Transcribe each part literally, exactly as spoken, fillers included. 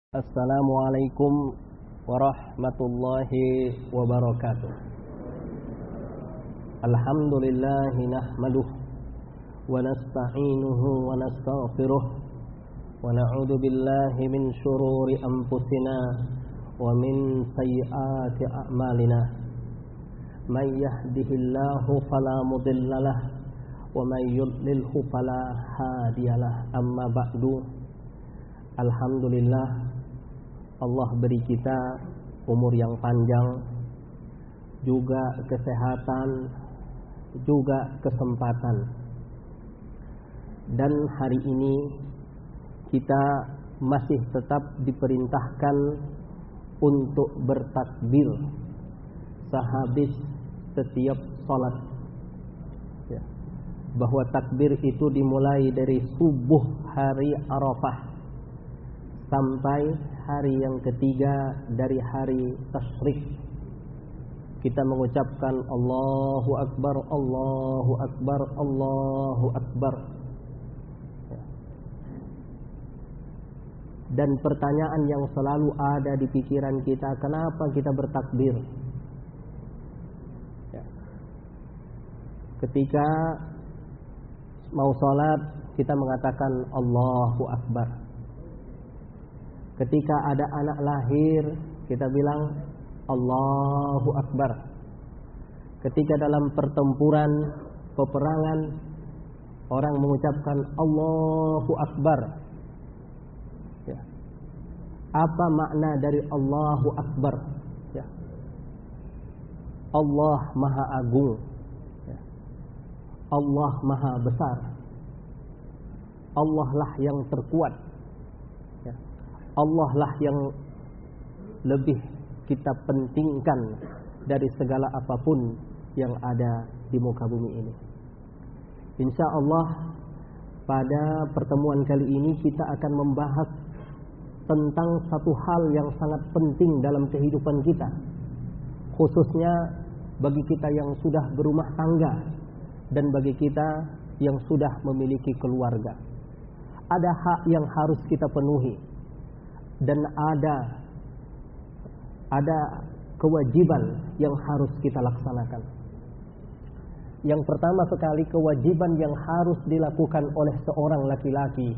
Assalamualaikum warahmatullahi wabarakatuh. Alhamdulillahi nahmaduh wa nasta'inuhu wa nastaghfiruh wa na'udzu billahi min syururi anfusina wa min sayyiati a'malina. May yahdihillahu fala mudhillalah wa may yudlilhu fala hadiyalah. Amma ba'du. Alhamdulillah, Allah beri kita umur yang panjang, juga kesehatan, juga kesempatan. Dan hari ini kita masih tetap diperintahkan untuk bertakbir sehabis setiap salat, ya. Bahwa takbir itu dimulai dari subuh hari Arafah sampai hari yang ketiga dari hari tasyrik. Kita mengucapkan Allahu Akbar, Allahu Akbar, Allahu Akbar. Dan pertanyaan yang selalu ada di pikiran kita, kenapa kita bertakbir? Ya. Ketika mau sholat, kita mengatakan Allahu Akbar. Ketika ada anak lahir, kita bilang Allahu Akbar. Ketika dalam pertempuran, peperangan, orang mengucapkan Allahu Akbar. Ya. Apa makna dari Allahu Akbar? Ya. Allah Maha Agung, ya. Allah Maha Besar. Allah lah yang terkuat. Allah lah yang lebih kita pentingkan dari segala apapun yang ada di muka bumi ini. Insya Allah pada pertemuan kali ini kita akan membahas tentang satu hal yang sangat penting dalam kehidupan kita, khususnya bagi kita yang sudah berumah tangga dan bagi kita yang sudah memiliki keluarga. Ada hak yang harus kita penuhi dan ada ada kewajiban yang harus kita laksanakan. Yang pertama sekali, kewajiban yang harus dilakukan oleh seorang laki-laki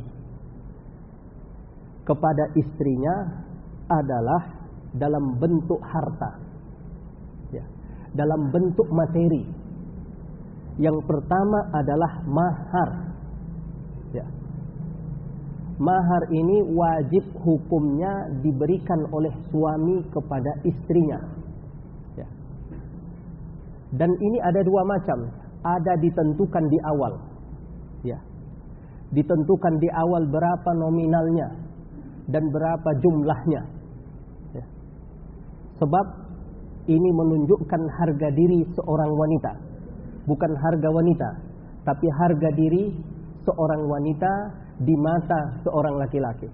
kepada istrinya adalah dalam bentuk harta, ya, dalam bentuk materi. Yang pertama adalah mahar, ya. Mahar ini wajib hukumnya diberikan oleh suami kepada istrinya, ya. Dan ini ada dua macam. Ada ditentukan di awal, ya. Ditentukan di awal berapa nominalnya dan berapa jumlahnya, ya. Sebab ini menunjukkan harga diri seorang wanita. Bukan harga wanita, tapi harga diri seorang wanita di mata seorang laki-laki.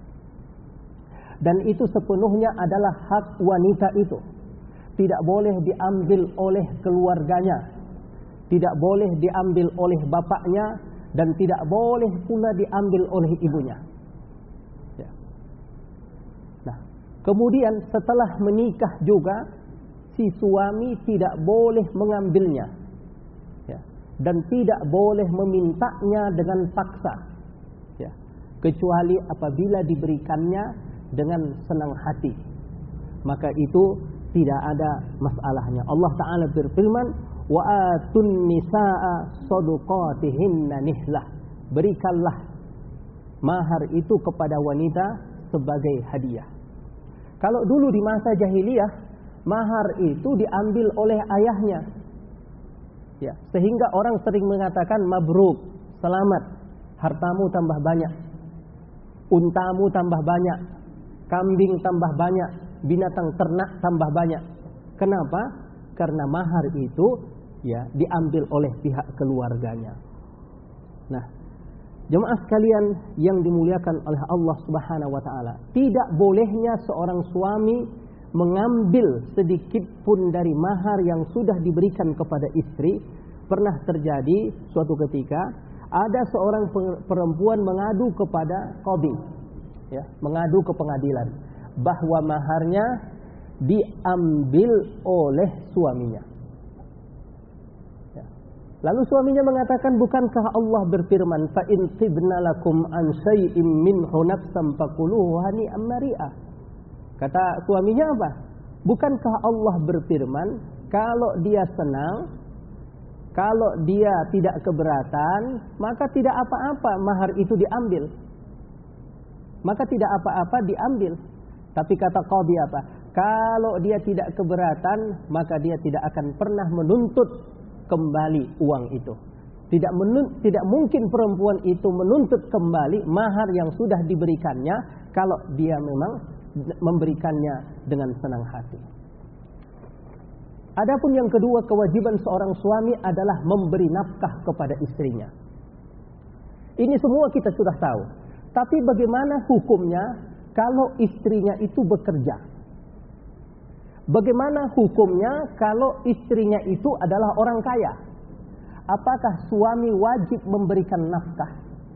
Dan itu sepenuhnya adalah hak wanita itu. Tidak boleh diambil oleh keluarganya, tidak boleh diambil oleh bapaknya, dan tidak boleh pula diambil oleh ibunya, ya. Nah, kemudian setelah menikah juga si suami tidak boleh mengambilnya, ya, dan tidak boleh memintanya dengan paksa, ya, kecuali apabila diberikannya dengan senang hati, maka itu tidak ada masalahnya. Allah Ta'ala berfirman, wa atun nisaa sadaqatihinna nihlah. Berikanlah mahar itu kepada wanita sebagai hadiah. Kalau dulu di masa jahiliyah, mahar itu diambil oleh ayahnya, ya, sehingga orang sering mengatakan mabruk, selamat, hartamu tambah banyak, untamu tambah banyak, kambing tambah banyak, binatang ternak tambah banyak. Kenapa? Karena mahar itu, ya, diambil oleh pihak keluarganya. Nah, jemaah sekalian yang dimuliakan oleh Allah Subhanahu wa taala, tidak bolehnya seorang suami mengambil sedikit pun dari mahar yang sudah diberikan kepada istri. Pernah terjadi suatu ketika ada seorang perempuan mengadu kepada qadhi, ya, mengadu ke pengadilan. bahwa maharnya diambil oleh suaminya. Ya. Lalu suaminya mengatakan, bukankah Allah berfirman, fa in tibna lakum an syai'im minhu nafsan faquluhu hani'an mari'ah. Kata suaminya apa? Bukankah Allah berfirman, kalau dia senang, kalau dia tidak keberatan, maka tidak apa-apa mahar itu diambil. Maka tidak apa-apa diambil. Tapi kata qadhi apa? Kalau dia tidak keberatan, maka dia tidak akan pernah menuntut kembali uang itu. Tidak menun, tidak mungkin perempuan itu menuntut kembali mahar yang sudah diberikannya kalau dia memang memberikannya dengan senang hati. Adapun yang kedua, kewajiban seorang suami adalah memberi nafkah kepada istrinya. Ini semua kita sudah tahu. Tapi bagaimana hukumnya kalau istrinya itu bekerja? Bagaimana hukumnya kalau istrinya itu adalah orang kaya? Apakah suami wajib memberikan nafkah?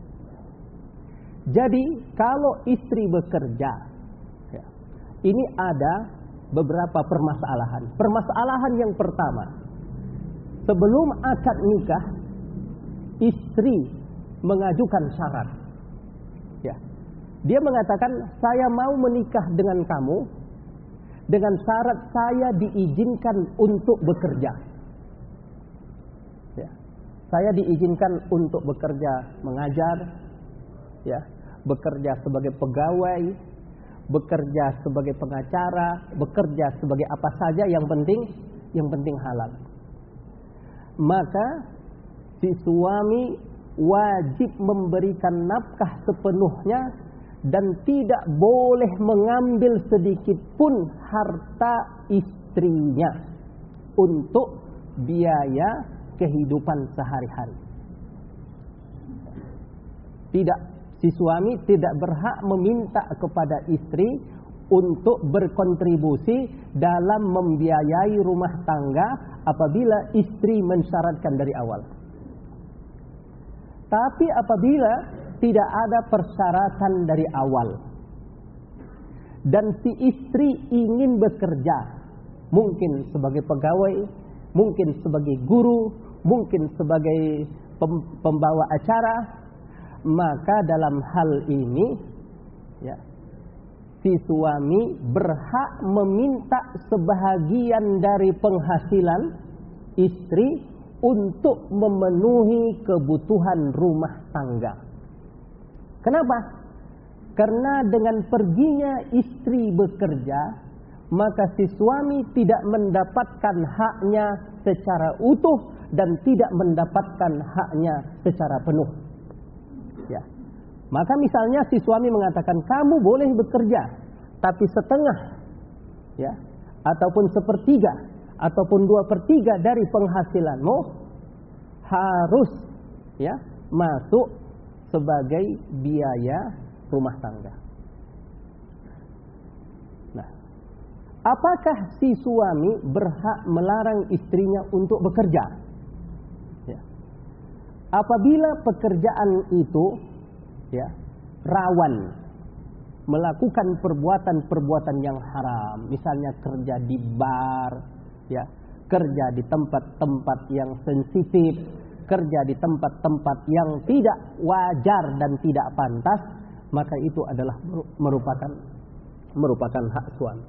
Jadi kalau istri bekerja, ya, ini ada beberapa permasalahan. Permasalahan yang pertama, sebelum akad nikah, istri mengajukan syarat. Ya, dia mengatakan, saya mau menikah dengan kamu dengan syarat saya diizinkan untuk bekerja. Ya, saya diizinkan untuk bekerja mengajar, ya, bekerja sebagai pegawai, bekerja sebagai pengacara, bekerja sebagai apa saja, yang penting yang penting halal. Maka si suami wajib memberikan nafkah sepenuhnya dan tidak boleh mengambil sedikit pun harta istrinya untuk biaya kehidupan sehari-hari. Tidak, si suami tidak berhak meminta kepada istri untuk berkontribusi dalam membiayai rumah tangga apabila istri mensyaratkan dari awal. Tapi apabila tidak ada persyaratan dari awal dan si istri ingin bekerja, mungkin sebagai pegawai, mungkin sebagai guru, mungkin sebagai pembawa acara, maka dalam hal ini, ya, si suami berhak meminta sebahagian dari penghasilan istri untuk memenuhi kebutuhan rumah tangga. Kenapa? Karena dengan perginya istri bekerja, maka si suami tidak mendapatkan haknya secara utuh dan tidak mendapatkan haknya secara penuh. Ya. Maka misalnya si suami mengatakan, kamu boleh bekerja, tapi setengah, ya, ataupun sepertiga, ataupun dua pertiga dari penghasilanmu harus, ya, masuk sebagai biaya rumah tangga. Nah, apakah si suami berhak melarang istrinya untuk bekerja? Ya. Apabila pekerjaan itu, ya, rawan melakukan perbuatan-perbuatan yang haram, misalnya kerja di bar, ya, kerja di tempat-tempat yang sensitif, kerja di tempat-tempat yang tidak wajar dan tidak pantas, maka itu adalah merupakan merupakan hak suami.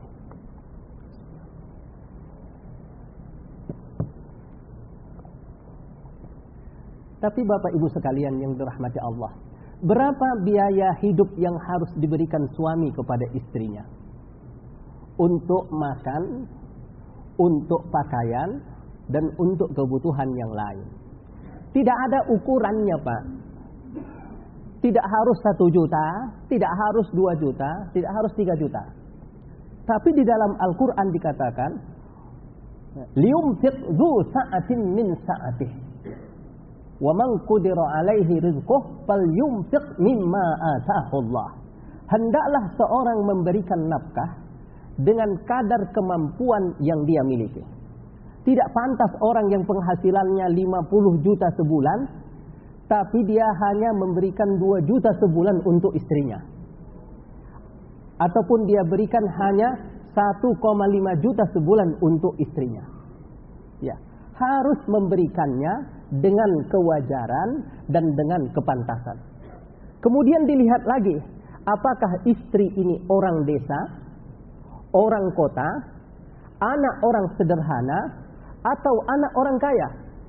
Tapi Bapak Ibu sekalian yang dirahmati Allah, berapa biaya hidup yang harus diberikan suami kepada istrinya? Untuk makan, untuk pakaian, dan untuk kebutuhan yang lain. Tidak ada ukurannya, Pak. Tidak harus satu juta, tidak harus dua juta, tidak harus tiga juta. Tapi di dalam Al-Quran dikatakan, liyumfiq dzu sa'atin min sa'atih, wa man qudira alaihi rizquh falyumfiq mimma ataahu Allah. Hendaklah seorang memberikan nafkah dengan kadar kemampuan yang dia miliki. Tidak pantas orang yang penghasilannya lima puluh juta sebulan, tapi, tapi dia hanya memberikan dua juta sebulan untuk istrinya. ataupun dia berikan hanya satu koma lima juta sebulan untuk istrinya. Ya, harus memberikannya dengan kewajaran dan dengan kepantasan. Kemudian dilihat lagi, apakah istri ini orang desa, orang kota, anak orang sederhana, atau anak orang kaya.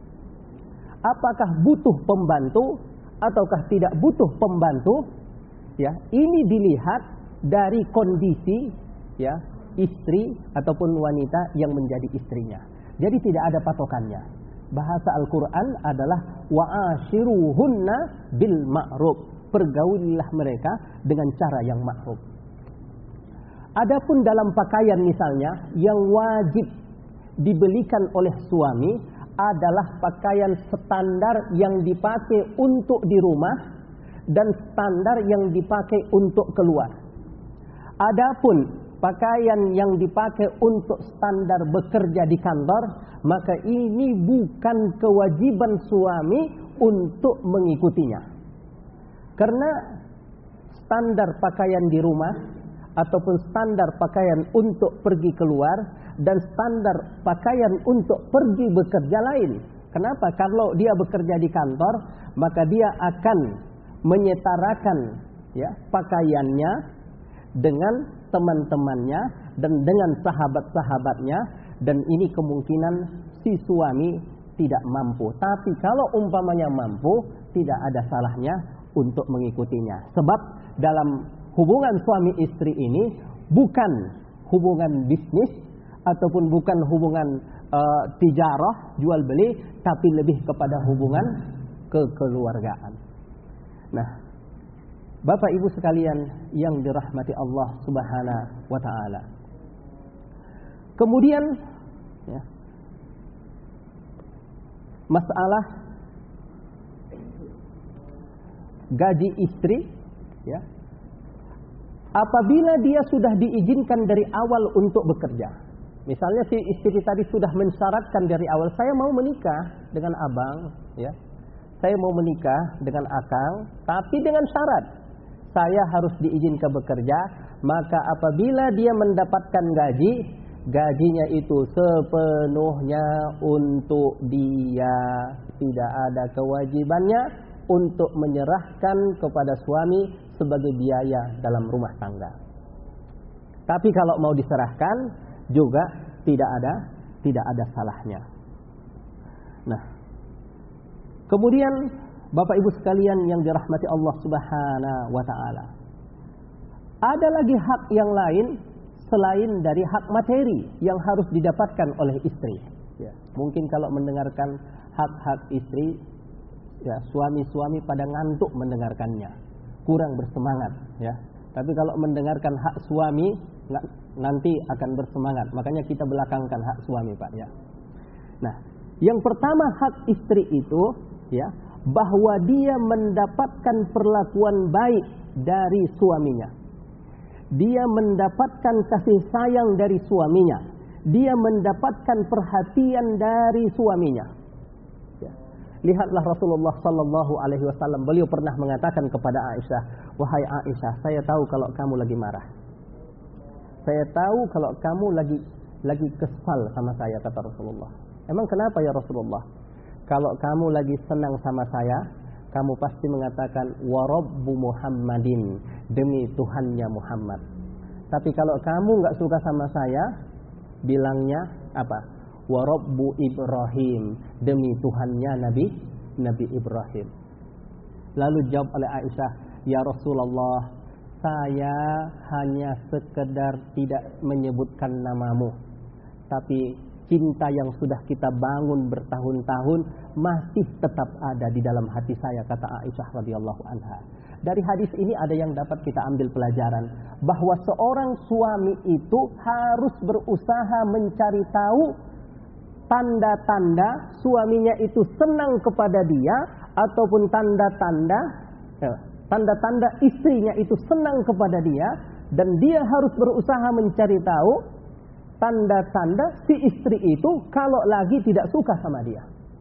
Apakah butuh pembantu ataukah tidak butuh pembantu? Ya, ini dilihat dari kondisi ya istri ataupun wanita yang menjadi istrinya. Jadi tidak ada patokannya. Bahasa Al-Quran adalah wa'ashiruhunna bil ma'ruf. Pergaulilah mereka dengan cara yang ma'ruf. Adapun dalam pakaian misalnya yang wajib dibelikan oleh suami adalah pakaian standar yang dipakai untuk di rumah dan standar yang dipakai untuk keluar. Adapun pakaian yang dipakai untuk standar bekerja di kantor, maka ini bukan kewajiban suami untuk mengikutinya. Karena standar pakaian di rumah ataupun standar pakaian untuk pergi keluar dan standar pakaian untuk pergi bekerja lain. Kenapa? Kalau dia bekerja di kantor, maka dia akan menyetarakan ya pakaiannya dengan teman-temannya dan dengan sahabat-sahabatnya, dan ini kemungkinan si suami tidak mampu. Tapi kalau umpamanya mampu, tidak ada salahnya untuk mengikutinya. Sebab dalam hubungan suami istri ini bukan hubungan bisnis ataupun bukan hubungan uh, tijarah, jual beli, tapi lebih kepada hubungan kekeluargaan. Nah, Bapak Ibu sekalian yang dirahmati Allah Subhanahu wa taala. Kemudian ya, masalah gaji istri ya. Apabila dia sudah diizinkan dari awal untuk bekerja. Misalnya si istri tadi sudah mensyaratkan dari awal, saya mau menikah dengan abang ya. Saya mau menikah dengan akang, tapi dengan syarat saya harus diizinkan bekerja. Maka apabila dia mendapatkan gaji, gajinya itu sepenuhnya untuk dia, tidak ada kewajibannya untuk menyerahkan kepada suami sebagai biaya dalam rumah tangga. Tapi kalau mau diserahkan juga tidak ada tidak ada salahnya. Nah, kemudian Bapak Ibu sekalian yang dirahmati Allah Subhanahu wa taala. Ada lagi hak yang lain selain dari hak materi yang harus didapatkan oleh istri. Ya, mungkin kalau mendengarkan hak-hak istri, ya suami-suami pada ngantuk mendengarkannya, kurang bersemangat. Ya, tapi kalau mendengarkan hak suami nanti akan bersemangat. Makanya kita belakangkan hak suami, Pak. Ya. Nah, yang pertama hak istri itu, ya, bahwa dia mendapatkan perlakuan baik dari suaminya. Dia mendapatkan kasih sayang dari suaminya. Dia mendapatkan perhatian dari suaminya. Ya. Lihatlah Rasulullah Sallallahu Alaihi Wasallam. Beliau pernah mengatakan kepada Aisyah, wahai Aisyah, saya tahu kalau kamu lagi marah. Saya tahu kalau kamu lagi lagi kesal sama saya, kata Rasulullah. Emang kenapa ya Rasulullah? Kalau kamu lagi senang sama saya, kamu pasti mengatakan wa rabbu Muhammadin, demi Tuhannya Muhammad. Tapi kalau kamu nggak suka sama saya, bilangnya apa? Wa rabbu Ibrahim, demi Tuhannya Nabi Nabi Ibrahim. Lalu jawab oleh Aisyah, ya Rasulullah, saya hanya sekedar tidak menyebutkan namamu, tapi cinta yang sudah kita bangun bertahun-tahun masih tetap ada di dalam hati saya, kata Aisyah radhiyallahu anha. Dari hadis ini ada yang dapat kita ambil pelajaran, bahwa seorang suami itu harus berusaha mencari tahu tanda-tanda suaminya itu senang kepada dia, ataupun tanda-tanda eh, tanda-tanda istrinya itu senang kepada dia, dan dia harus berusaha mencari tahu tanda-tanda si istri itu kalau lagi tidak suka sama dia.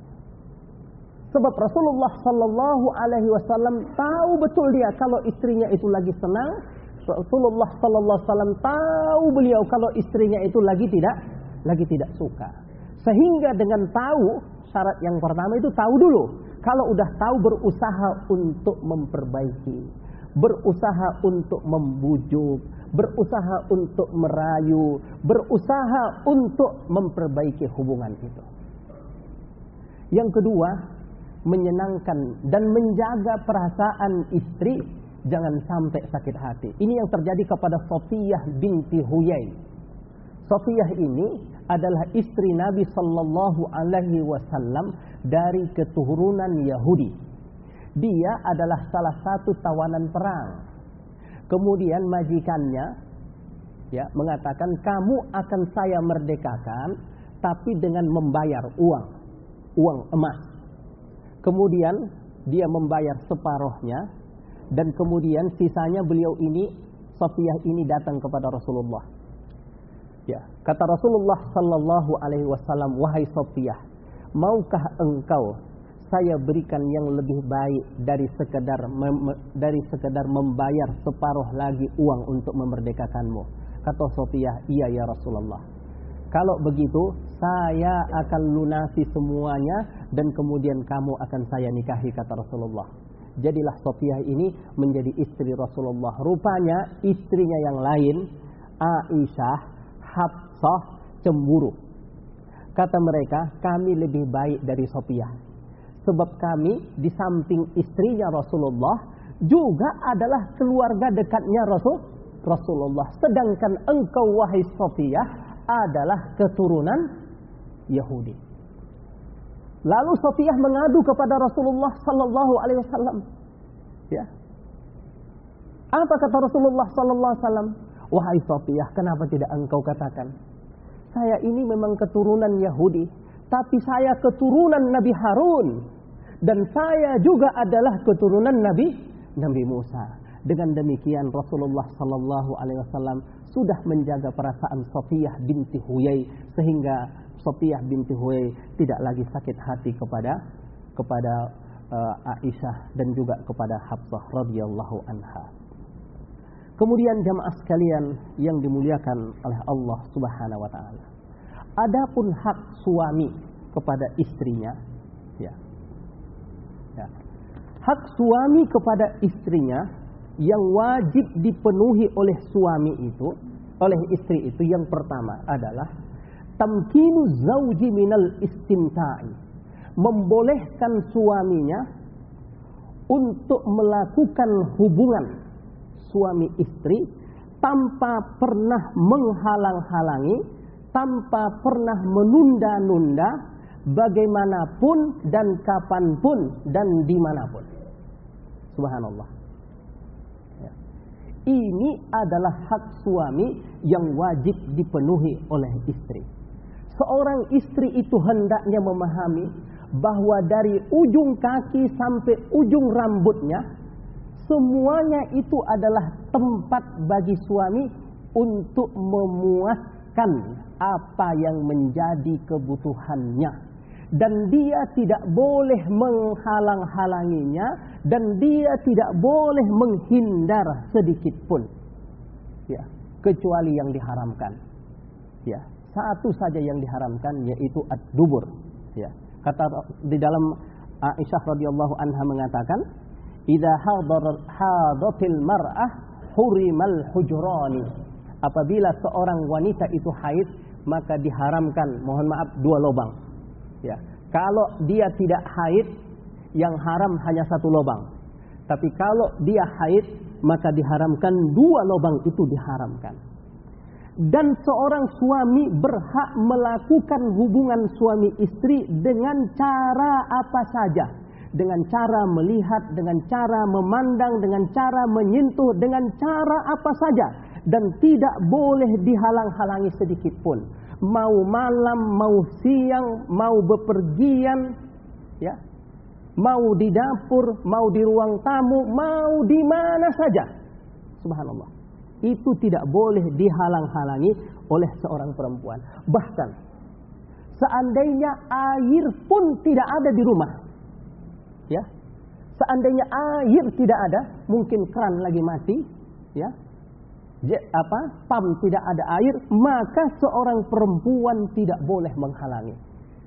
Sebab Rasulullah Sallallahu Alaihi Wasallam tahu betul dia kalau istrinya itu lagi senang, Rasulullah sallallahu alaihi wasallam tahu beliau kalau istrinya itu lagi tidak lagi tidak suka. Sehingga dengan tahu, syarat yang pertama itu tahu dulu. Kalau udah tahu, berusaha untuk memperbaiki, berusaha untuk membujuk, berusaha untuk merayu, berusaha untuk memperbaiki hubungan itu. Yang kedua, menyenangkan dan menjaga perasaan istri, jangan sampai sakit hati. Ini yang terjadi kepada Safiyah binti Huyai. Safiyah ini adalah istri Nabi sallallahu alaihi wasallam dari keturunan Yahudi. Dia adalah salah satu tawanan perang. Kemudian majikannya ya mengatakan, kamu akan saya merdekakan tapi dengan membayar uang, uang emas. Kemudian dia membayar separuhnya, dan kemudian sisanya beliau ini, Safiyah ini datang kepada Rasulullah. Ya, kata Rasulullah sallallahu alaihi wasallam, wahai Safiyah, maukah engkau saya berikan yang lebih baik dari sekedar mem, dari sekedar membayar separuh lagi uang untuk memerdekakanmu? Kata Safiyah, iya ya Rasulullah. Kalau begitu, saya akan lunasi semuanya dan kemudian kamu akan saya nikahi, kata Rasulullah. Jadilah Safiyah ini menjadi istri Rasulullah. Rupanya istrinya yang lain, Aisyah, Hafsah, cemburu. Kata mereka, kami lebih baik dari Safiyah. Sebab kami di samping istrinya Rasulullah juga adalah keluarga dekatnya Rasul Rasulullah. Sedangkan engkau wahai Safiyah adalah keturunan Yahudi. Lalu Safiyah mengadu kepada Rasulullah sallallahu alaihi wasallam. Ya. Apa kata Rasulullah sallallahu alaihi wasallam? Wahai Safiyah, kenapa tidak engkau katakan, saya ini memang keturunan Yahudi, tapi saya keturunan Nabi Harun, dan saya juga adalah keturunan Nabi Nabi Musa. Dengan demikian Rasulullah sallallahu alaihi wasallam sudah menjaga perasaan Safiyah binti Huyai, sehingga Safiyah binti Huyai tidak lagi sakit hati kepada kepada uh, Aisyah dan juga kepada Hafsah radhiyallahu anha. Kemudian jamaah sekalian yang dimuliakan oleh Allah Subhanahu wa taala. Adapun hak suami kepada istrinya, ya. Ya. Hak suami kepada istrinya yang wajib dipenuhi oleh suami itu, oleh istri itu, yang pertama adalah tamkinu zauji minal istimta'i. Membolehkan suaminya untuk melakukan hubungan suami istri tanpa pernah menghalang-halangi, tanpa pernah menunda-nunda, bagaimanapun dan kapanpun dan dimanapun. Subhanallah. Ya. Ini adalah hak suami yang wajib dipenuhi oleh istri. Seorang istri itu hendaknya memahami bahwa dari ujung kaki sampai ujung rambutnya, semuanya itu adalah tempat bagi suami untuk memuaskan apa yang menjadi kebutuhannya. Dan dia tidak boleh menghalang-halanginya, dan dia tidak boleh menghindar sedikit pun. Ya, kecuali yang diharamkan. Ya, satu saja yang diharamkan, yaitu ad-dubur. Ya, kata di dalam Aisyah radhiyallahu anha mengatakan, idza hadatil mar'ah hurimal hujrani. Apabila seorang wanita itu haid, maka diharamkan, mohon maaf, dua lubang. Ya, kalau dia tidak haid, yang haram hanya satu lubang. Tapi kalau dia haid, maka diharamkan dua lubang itu diharamkan. Dan seorang suami berhak melakukan hubungan suami istri dengan cara apa saja. Dengan cara melihat, dengan cara memandang, dengan cara menyentuh, dengan cara apa saja. Dan tidak boleh dihalang-halangi sedikit pun. Mau malam, mau siang, mau bepergian, ya, mau di dapur, mau di ruang tamu, mau di mana saja. Subhanallah. Itu tidak boleh dihalang-halangi oleh seorang perempuan. Bahkan seandainya air pun tidak ada di rumah, ya, seandainya air tidak ada, mungkin keran lagi mati, ya, apa pam tidak ada air, maka seorang perempuan tidak boleh menghalangi.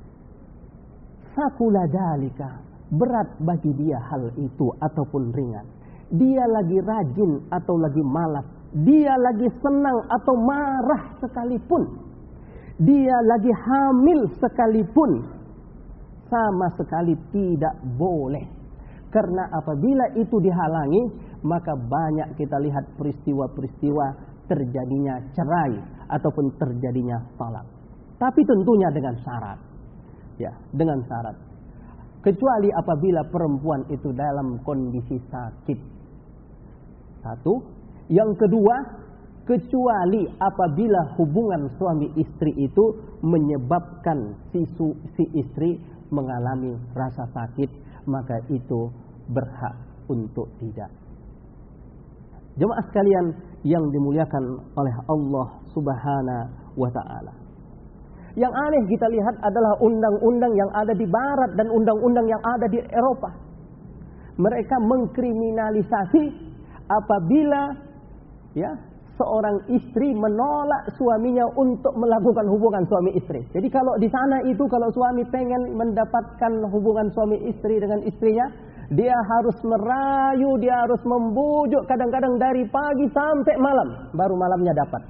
Sakula dalika, berat bagi dia hal itu ataupun ringan. Dia lagi rajin atau lagi malas, dia lagi senang atau marah sekalipun, dia lagi hamil sekalipun, sama sekali tidak boleh. Karena apabila itu dihalangi, maka banyak kita lihat peristiwa-peristiwa terjadinya cerai ataupun terjadinya talak. Tapi tentunya dengan syarat. Ya, dengan syarat. Kecuali apabila perempuan itu dalam kondisi sakit. Satu. Yang kedua, kecuali apabila hubungan suami istri itu menyebabkan si, su, si istri mengalami rasa sakit, maka itu berhak untuk tidak. Jemaah sekalian yang dimuliakan oleh Allah Subhanahu wa ta'ala. Yang aneh kita lihat adalah undang-undang yang ada di barat dan undang-undang yang ada di Eropa. Mereka mengkriminalisasi apabila ya seorang istri menolak suaminya untuk melakukan hubungan suami istri. Jadi kalau di sana itu kalau suami pengen mendapatkan hubungan suami istri dengan istrinya, dia harus merayu, dia harus membujuk, kadang-kadang dari pagi sampai malam baru malamnya dapat.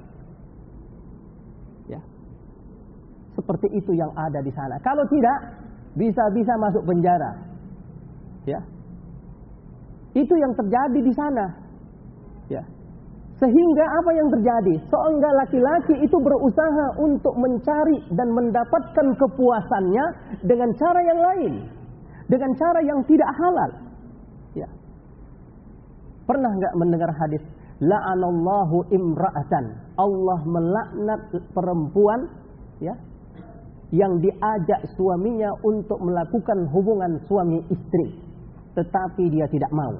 Ya. Seperti itu yang ada di sana. Kalau tidak, bisa-bisa masuk penjara. Ya. Itu yang terjadi di sana. Ya. Sehingga apa yang terjadi? Seorang laki-laki itu berusaha untuk mencari dan mendapatkan kepuasannya dengan cara yang lain, dengan cara yang tidak halal. Ya. Pernah nggak mendengar hadis? La'anallahu imra'atan. Allah melaknat perempuan, ya, yang diajak suaminya untuk melakukan hubungan suami istri, tetapi dia tidak mau.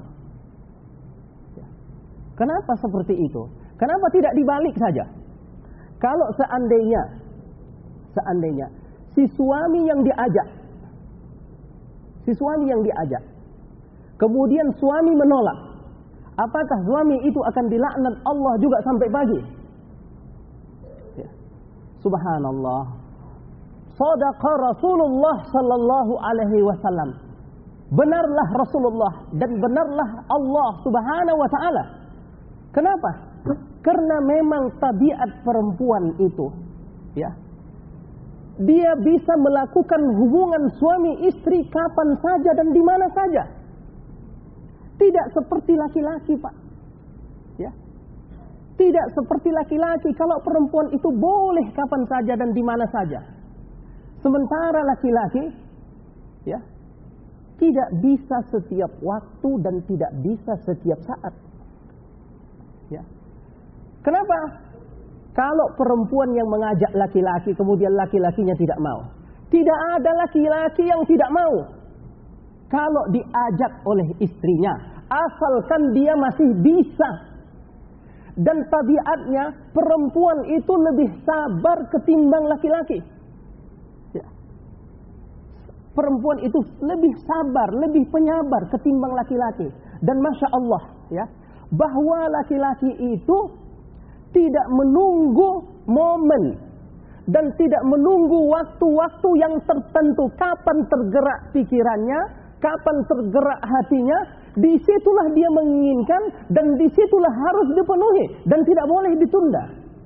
Kenapa seperti itu? Kenapa tidak dibalik saja? Kalau seandainya, seandainya si suami yang diajak, si suami yang diajak, kemudian suami menolak, apakah suami itu akan dilaknat Allah juga sampai pagi? Ya. Subhanallah. Shadaqa Rasulullah sallallahu alaihi wasallam. Benarlah Rasulullah dan benarlah Allah Subhanahu wa taala. Kenapa? Karena memang tabiat perempuan itu, ya, dia bisa melakukan hubungan suami istri kapan saja dan di mana saja. Tidak seperti laki-laki, Pak. Ya. Tidak seperti laki-laki. Kalau perempuan itu boleh kapan saja dan di mana saja. Sementara laki-laki, ya, tidak bisa setiap waktu dan tidak bisa setiap saat. Ya. Kenapa? Kalau perempuan yang mengajak laki-laki kemudian laki-lakinya tidak mau. Tidak ada laki-laki yang tidak mau. Kalau diajak oleh istrinya, asalkan dia masih bisa. Dan tabiatnya perempuan itu lebih sabar ketimbang laki-laki. Ya. Perempuan itu lebih sabar, lebih penyabar ketimbang laki-laki. Dan Masya Allah, ya, bahwa laki-laki itu tidak menunggu momen dan tidak menunggu waktu-waktu yang tertentu kapan tergerak pikirannya, kapan tergerak hatinya, disitulah dia menginginkan dan disitulah harus dipenuhi dan tidak boleh ditunda.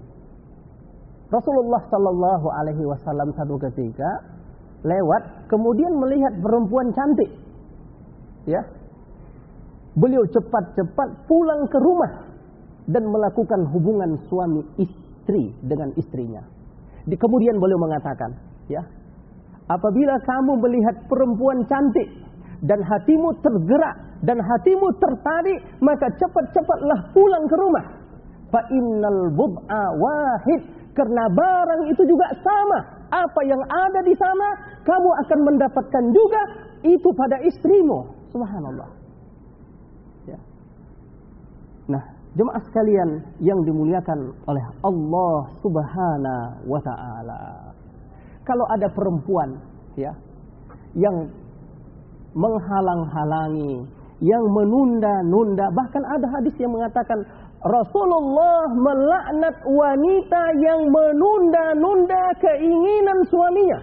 Rasulullah Sallallahu Alaihi Wasallam satu ketika lewat kemudian melihat perempuan cantik, ya. Beliau cepat-cepat pulang ke rumah dan melakukan hubungan suami istri dengan istrinya. Di, kemudian beliau mengatakan, ya, apabila kamu melihat perempuan cantik dan hatimu tergerak dan hatimu tertarik, maka cepat-cepatlah pulang ke rumah. Fa innal bud'a wahid, karena barang itu juga sama. Apa yang ada di sana, kamu akan mendapatkan juga itu pada istrimu. Subhanallah. Ya. Nah, jemaah sekalian yang dimuliakan oleh Allah Subhanahu wa taala. Kalau ada perempuan, ya, yang menghalang-halangi, yang menunda-nunda, bahkan ada hadis yang mengatakan Rasulullah melaknat wanita yang menunda-nunda keinginan suaminya.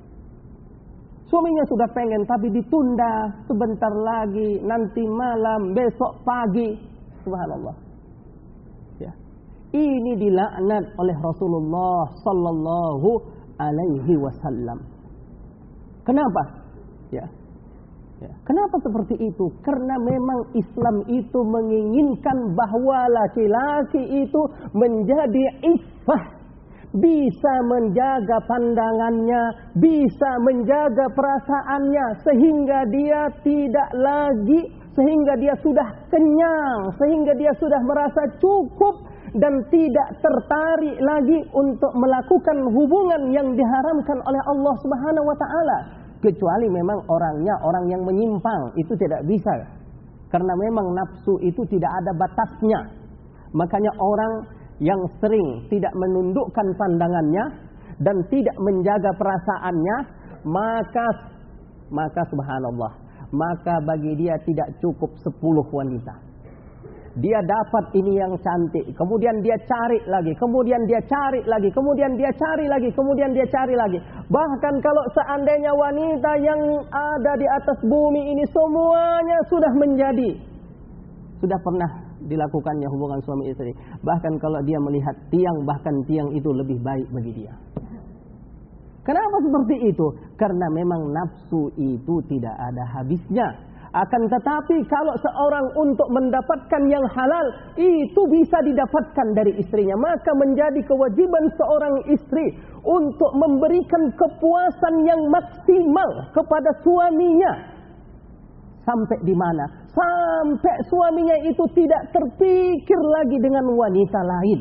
Suaminya sudah pengen tapi ditunda sebentar lagi, nanti malam, besok pagi. Subhanallah. Ya. Ini dilaknat oleh Rasulullah sallallahu alaihi wasallam. Kenapa? Ya. Ya. Kenapa seperti itu? Karena memang Islam itu menginginkan bahwa laki-laki itu menjadi iffah, bisa menjaga pandangannya, bisa menjaga perasaannya, sehingga dia tidak lagi, sehingga dia sudah kenyang, sehingga dia sudah merasa cukup dan tidak tertarik lagi untuk melakukan hubungan yang diharamkan oleh Allah Subhanahu wa taala. Kecuali memang orangnya orang yang menyimpang, itu tidak bisa. Karena memang nafsu itu tidak ada batasnya. Makanya orang yang sering tidak menundukkan pandangannya dan tidak menjaga perasaannya, maka maka subhanallah, maka bagi dia tidak cukup sepuluh wanita. Dia dapat ini yang cantik, kemudian dia cari lagi, kemudian dia cari lagi, kemudian dia cari lagi, kemudian dia cari lagi. Bahkan kalau seandainya wanita yang ada di atas bumi ini semuanya sudah menjadi, sudah pernah dilakukannya hubungan suami istri. Bahkan kalau dia melihat tiang, bahkan tiang itu lebih baik bagi dia. Kenapa seperti itu? Karena memang nafsu itu tidak ada habisnya. Akan tetapi kalau seorang untuk mendapatkan yang halal itu bisa didapatkan dari istrinya, maka menjadi kewajiban seorang istri untuk memberikan kepuasan yang maksimal kepada suaminya. Sampai di mana? Sampai suaminya itu tidak terpikir lagi dengan wanita lain.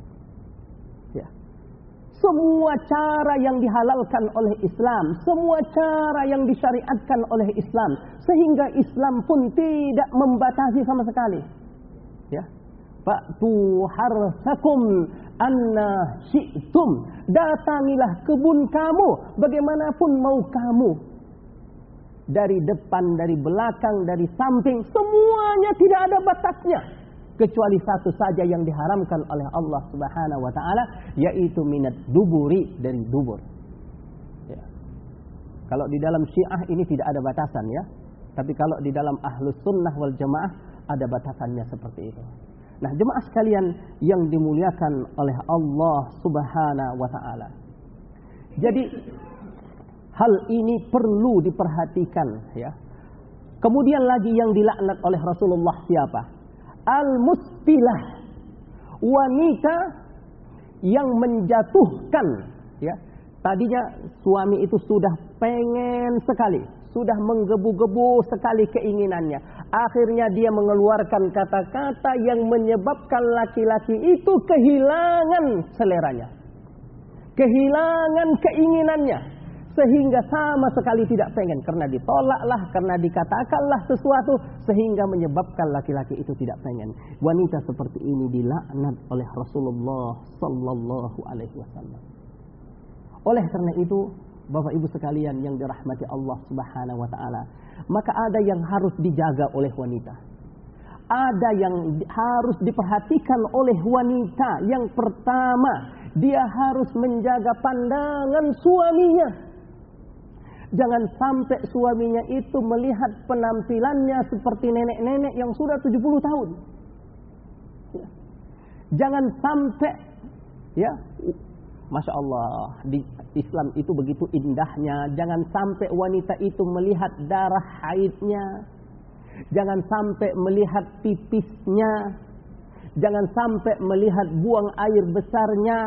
Ya. Semua cara yang dihalalkan oleh Islam, semua cara yang disyariatkan oleh Islam, sehingga Islam pun tidak membatasi sama sekali. Ya. Fa'tu harsakum anna syi'tum. Datangilah kebun kamu bagaimanapun mau kamu. Dari depan, dari belakang, dari samping, semuanya tidak ada batasnya. Kecuali satu saja yang diharamkan oleh Allah Subhanahu wa taala, yaitu minat duburi, dari dubur. Ya. Kalau di dalam Syiah ini tidak ada batasan ya. Tapi kalau di dalam Ahlus Sunnah wal Jamaah ada batasannya seperti itu. Nah, jemaah sekalian yang dimuliakan oleh Allah Subhanahu wa taala. Jadi hal ini perlu diperhatikan ya. Kemudian lagi yang dilaknat oleh Rasulullah siapa? Al-musbilah, wanita yang menjatuhkan ya. Tadinya suami itu sudah pengen sekali, sudah menggebu-gebu sekali keinginannya. Akhirnya dia mengeluarkan kata-kata yang menyebabkan laki-laki itu kehilangan seleranya, kehilangan keinginannya, sehingga sama sekali tidak pengen, karena ditolaklah, karena dikatakanlah sesuatu, sehingga menyebabkan laki-laki itu tidak pengen. Wanita seperti ini dilaknat oleh Rasulullah sallallahu alaihi wasallam. Oleh karena itu, Bapak Ibu sekalian yang dirahmati Allah Subhanahu wa taala, maka ada yang harus dijaga oleh wanita. Ada yang harus diperhatikan oleh wanita. Yang pertama, dia harus menjaga pandangan suaminya. Jangan sampai suaminya itu melihat penampilannya seperti nenek-nenek yang sudah tujuh puluh tahun. Ya. Jangan sampai, ya, Masya Allah, di Islam itu begitu indahnya. Jangan sampai wanita itu melihat darah haidnya. Jangan sampai melihat pipisnya. Jangan sampai melihat buang air besarnya.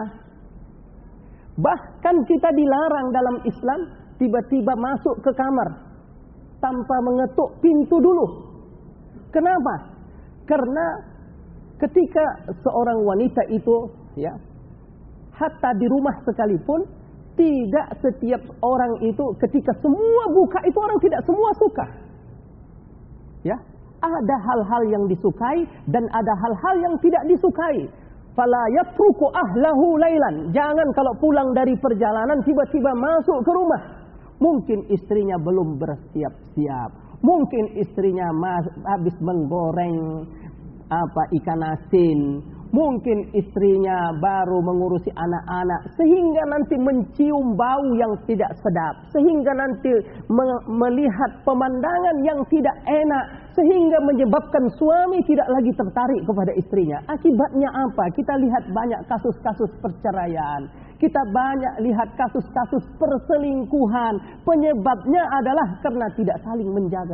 Bahkan kita dilarang dalam Islam tiba-tiba masuk ke kamar tanpa mengetuk pintu dulu. Kenapa? Karena ketika seorang wanita itu, ya, hatta di rumah sekalipun, tidak setiap orang itu ketika semua buka itu orang tidak semua suka. Ya, ada hal-hal yang disukai dan ada hal-hal yang tidak disukai. Fala yatruku ahlahu lailan. Jangan kalau pulang dari perjalanan tiba-tiba masuk ke rumah. Mungkin istrinya belum bersiap-siap. Mungkin istrinya habis menggoreng apa ikan asin. Mungkin istrinya baru mengurusi anak-anak sehingga nanti mencium bau yang tidak sedap, sehingga nanti me- melihat pemandangan yang tidak enak, sehingga menyebabkan suami tidak lagi tertarik kepada istrinya. Akibatnya apa? Kita lihat banyak kasus-kasus perceraian. Kita banyak lihat kasus-kasus perselingkuhan. Penyebabnya adalah karena tidak saling menjaga.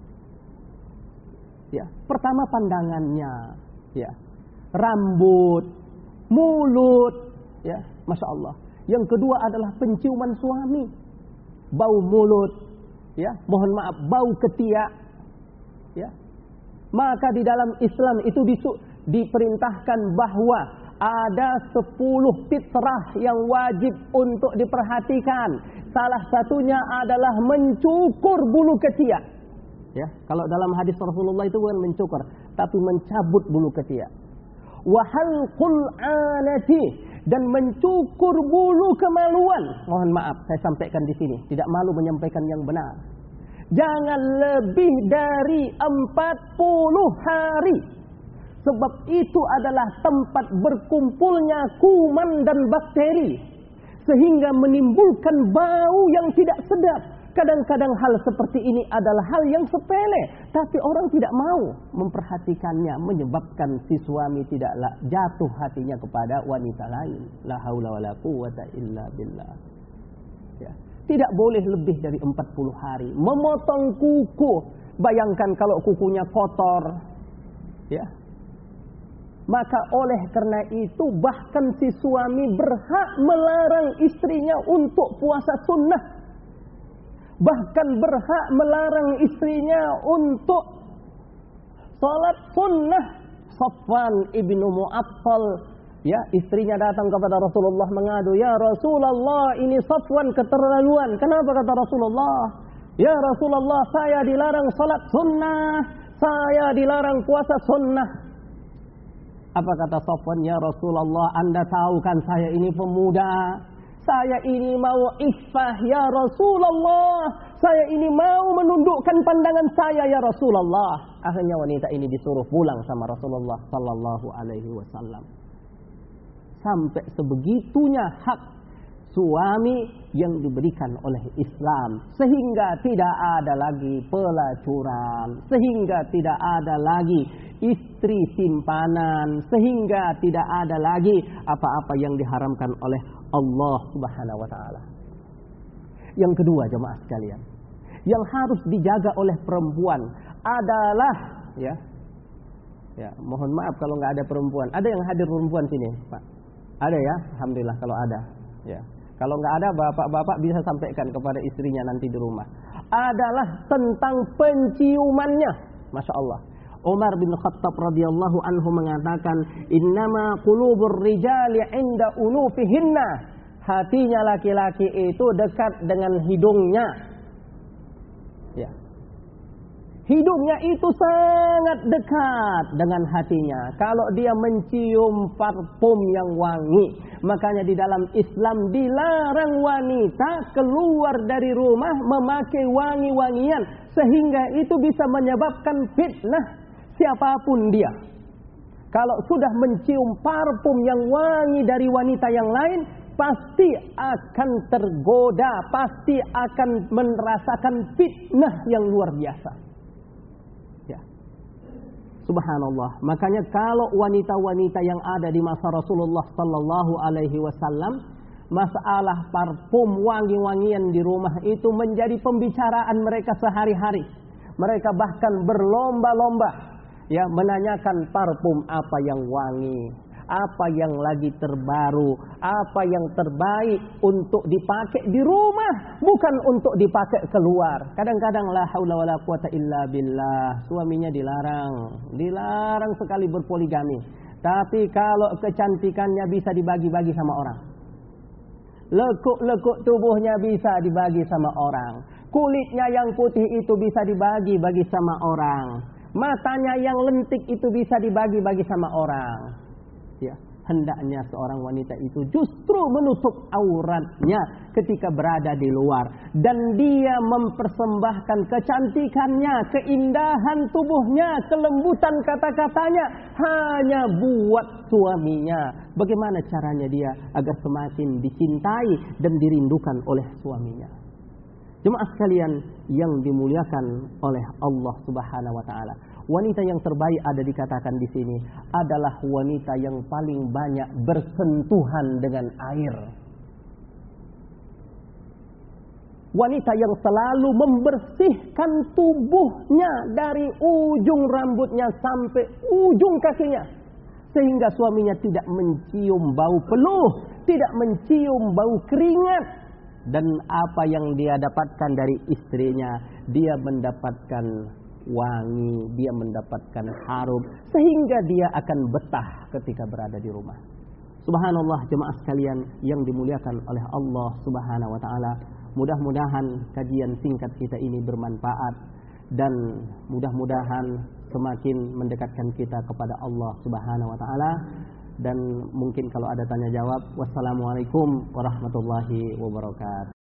Ya, pertama pandangannya, ya. Rambut, mulut, ya, masya Allah. Yang kedua adalah penciuman suami, bau mulut, ya, mohon maaf, bau ketiak, ya. Maka di dalam Islam itu disu- diperintahkan bahwa ada sepuluh fitrah yang wajib untuk diperhatikan. Salah satunya adalah mencukur bulu ketiak. Ya, kalau dalam hadis Rasulullah itu bukan mencukur, tapi mencabut bulu ketiak. Wahalqul anati, dan mencukur bulu kemaluan. Mohon maaf, saya sampaikan di sini, tidak malu menyampaikan yang benar. Jangan lebih dari empat puluh hari. Sebab itu adalah tempat berkumpulnya kuman dan bakteri, sehingga menimbulkan bau yang tidak sedap. Kadang-kadang hal seperti ini adalah hal yang sepele, tapi orang tidak mau memperhatikannya, menyebabkan si suami tidaklah jatuh hatinya kepada wanita lain. La haula wala quwwata illa billah. Ya. Tidak boleh lebih dari empat puluh hari. Memotong kuku. Bayangkan kalau kukunya kotor. Ya. Maka oleh karena itu bahkan si suami berhak melarang istrinya untuk puasa sunnah. Bahkan berhak melarang istrinya untuk salat sunnah. Safwan ibnu Mu'attal, ya, istrinya datang kepada Rasulullah mengadu, "Ya Rasulullah, ini Safwan keterlaluan." Kenapa kata Rasulullah? "Ya Rasulullah, saya dilarang salat sunnah, saya dilarang puasa sunnah." Apa kata Safwan? "Ya Rasulullah, Anda tahu kan saya ini pemuda. Saya ini mau iffah ya Rasulullah. Saya ini mau menundukkan pandangan saya ya Rasulullah." Akhirnya wanita ini disuruh pulang sama Rasulullah sallallahu alaihi wasallam. Sampai sebegitunya hak suami yang diberikan oleh Islam, sehingga tidak ada lagi pelacuran, sehingga tidak ada lagi istri simpanan, sehingga tidak ada lagi apa-apa yang diharamkan oleh Allah Subhanahu wa taala. Yang kedua, jemaah sekalian, yang harus dijaga oleh perempuan adalah, ya, ya, mohon maaf kalau nggak ada perempuan. Ada yang hadir perempuan sini, Pak? Ada ya? Alhamdulillah kalau ada. Ya. Kalau nggak ada, bapak-bapak bisa sampaikan kepada istrinya nanti di rumah. Adalah tentang penciumannya, masya Allah. Umar bin Khattab radhiyallahu anhu mengatakan, "Innama qulubur rijali 'inda unufihinna." Hatinya laki-laki itu dekat dengan hidungnya. Ya. Hidungnya itu sangat dekat dengan hatinya. Kalau dia mencium parfum yang wangi, makanya di dalam Islam dilarang wanita keluar dari rumah memakai wangi-wangian, sehingga itu bisa menyebabkan fitnah siapapun dia. Kalau sudah mencium parfum yang wangi dari wanita yang lain, pasti akan tergoda, pasti akan merasakan fitnah yang luar biasa. Ya. Subhanallah. Makanya kalau wanita-wanita yang ada di masa Rasulullah sallallahu alaihi wasallam, masalah parfum wangi-wangian di rumah itu menjadi pembicaraan mereka sehari-hari. Mereka bahkan berlomba-lomba, ya, menanyakan parfum apa yang wangi, apa yang lagi terbaru, apa yang terbaik untuk dipakai di rumah, bukan untuk dipakai keluar. Kadang-kadang la haula wala quwata illa billah, suaminya dilarang, dilarang sekali berpoligami. Tapi kalau kecantikannya bisa dibagi-bagi sama orang, lekuk-lekuk tubuhnya bisa dibagi sama orang, kulitnya yang putih itu bisa dibagi-bagi sama orang, matanya yang lentik itu bisa dibagi-bagi sama orang. Ya. hendaknya seorang wanita itu justru menutup auratnya ketika berada di luar, dan dia mempersembahkan kecantikannya, keindahan tubuhnya, kelembutan kata-katanya hanya buat suaminya. Bagaimana caranya dia agar semakin dicintai dan dirindukan oleh suaminya? Jemaah sekalian yang dimuliakan oleh Allah Subhanahu wa taala, wanita yang terbaik ada dikatakan di sini adalah wanita yang paling banyak bersentuhan dengan air. Wanita yang selalu membersihkan tubuhnya dari ujung rambutnya sampai ujung kakinya, sehingga suaminya tidak mencium bau peluh, tidak mencium bau keringat. Dan apa yang dia dapatkan dari istrinya, dia mendapatkan wangi, dia mendapatkan harum, sehingga dia akan betah ketika berada di rumah. Subhanallah, jemaah sekalian yang dimuliakan oleh Allah Subhanahu wa taala, mudah-mudahan kajian singkat kita ini bermanfaat dan mudah-mudahan semakin mendekatkan kita kepada Allah Subhanahu wa taala. Dan mungkin kalau ada tanya jawab, wassalamualaikum warahmatullahi wabarakatuh.